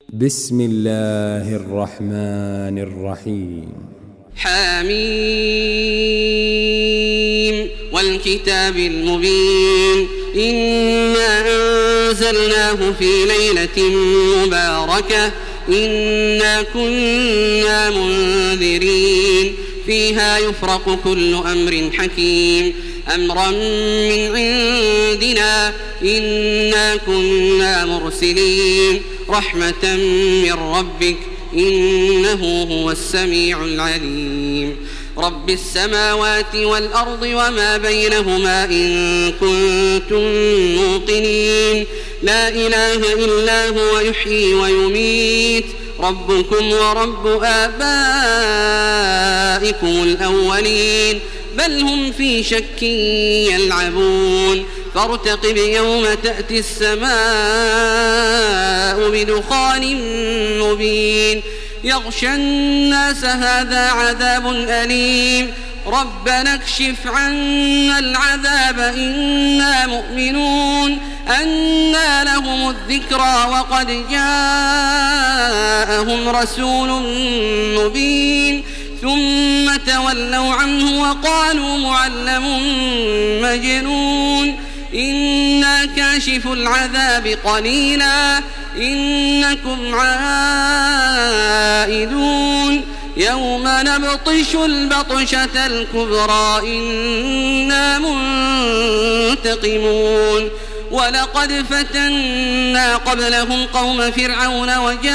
بسم الله الرحمن الرحيم. حميم والكتاب المبين إنا أنزلناه في ليلة مباركة إنا كنا منذرين فيها يفرق كل أمر حكيم أمرا من عندنا إنا كنا مرسلين رحمة من ربك إنه هو السميع العليم رب السماوات والأرض وما بينهما إن كنتم موقنين لا إله إلا هو يحيي ويميت ربكم ورب آبائكم الأولين بل هم في شك يلعبون فارتقب يوم تأتي السماء بدخان مبين يغشى الناس هذا عذاب أليم ربنا اكشف عنا العذاب إنا مؤمنون أنى لهم الذكرى وقد جاءهم رسول مبين ثم تولوا عنه وقالوا معلم مجنون إنا كاشف العذاب قليلا إنكم عائدون يوم نبطش البطشة الكبرى إنا منتقمون ولقد فتنا قبلهم قوم فرعون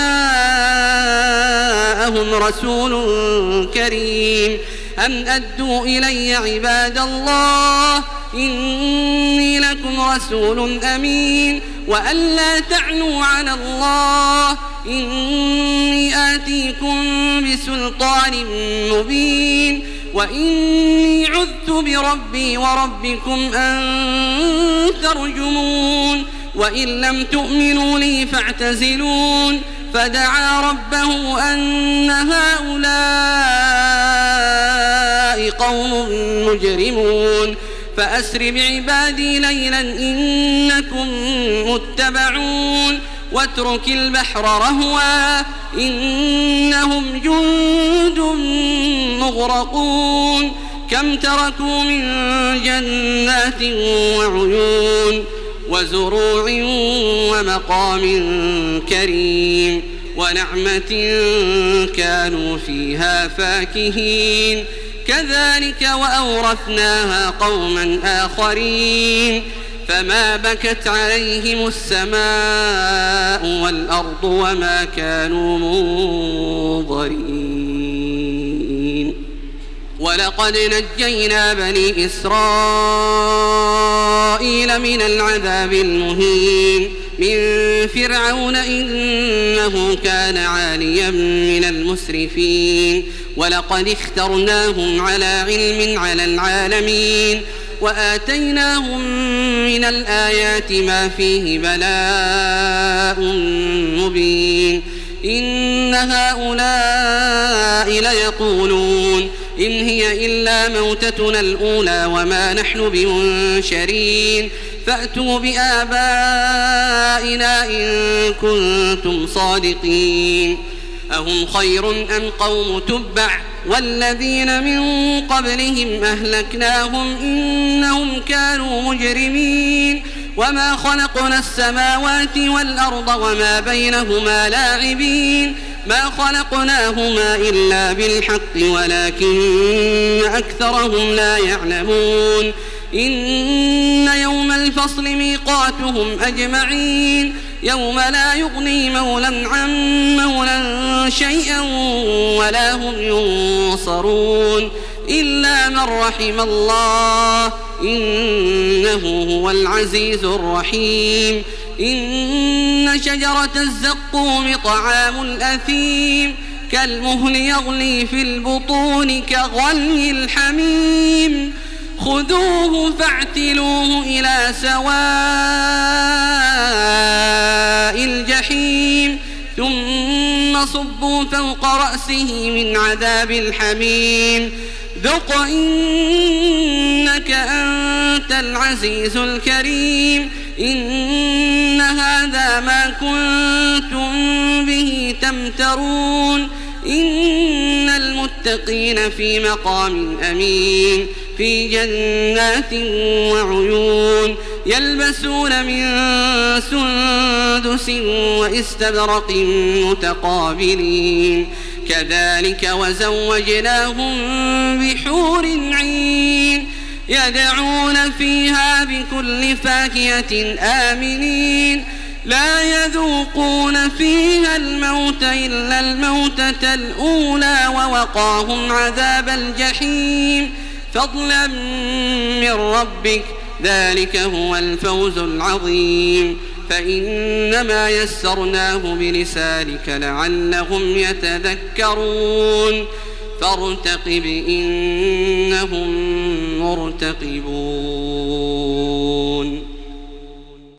وجاءهم رسول كريم أن أدوا إلي عباد الله إني لكم رسول أمين وأن لا تعنوا على الله إني آتيكم بسلطان مبين وإني عذت بربي وربكم أن ترجمون وإن لم تؤمنوا لي فاعتزلون فدعا ربه أن هؤلاء قوم مجرمون فأسر بعبادي ليلا إنكم متبعون واترك البحر رهوا إنهم جند مغرقون كم تركوا من جنات وعيون وزروع ومقام كريم ونعمة كانوا فيها فاكهين كذلك وأورثناها قوما آخرين فما بكت عليهم السماء والأرض وما كانوا منظرين ولقد نجينا بني إسرائيل من العذاب المهين من فرعون إنه كان عاليا من المسرفين ولقد اخترناهم على علم على العالمين وآتيناهم من الآيات ما فيه بلاء مبين إن هؤلاء ليقولون إن هي إلا موتتنا الأولى وما نحن بمنشرين فأتوا بآبائنا إن كنتم صادقين أهم خير أم قوم تبع والذين من قبلهم أهلكناهم إنهم كانوا مجرمين وما خلقنا السماوات والأرض وما بينهما لاعبين ما خلقناهما إلا بالحق ولكن أكثرهم لا يعلمون إن يوم الفصل ميقاتهم أجمعين يوم لا يغني مولى عن مولى شيئا ولا هم ينصرون إلا من رحم الله إنه هو العزيز الرحيم إن شجرة الزقوم طعام الأثيم كالمهل يغلي في البطون كغلي الحميم خذوه فاعتلوه إلى سواء الجحيم ثم صبوا فوق رأسه من عذاب الحميم ذق إنك أنت العزيز الكريم إن هذا ما كنتم به تمترون إن المتقين في مقام أمين في جنات وعيون يلبسون من سندس واستبرق متقابلين كذلك وزوجناهم بحور عين يدعون فيها بكل فاكهة آمنين لا يذوقون فيها الموت إلا الموتة الأولى ووقاهم عذاب الجحيم فضلا من ربك ذلك هو الفوز العظيم فإنما يسرناه بلسانك لعلهم يتذكرون فارتقب إنهم مرتقبون.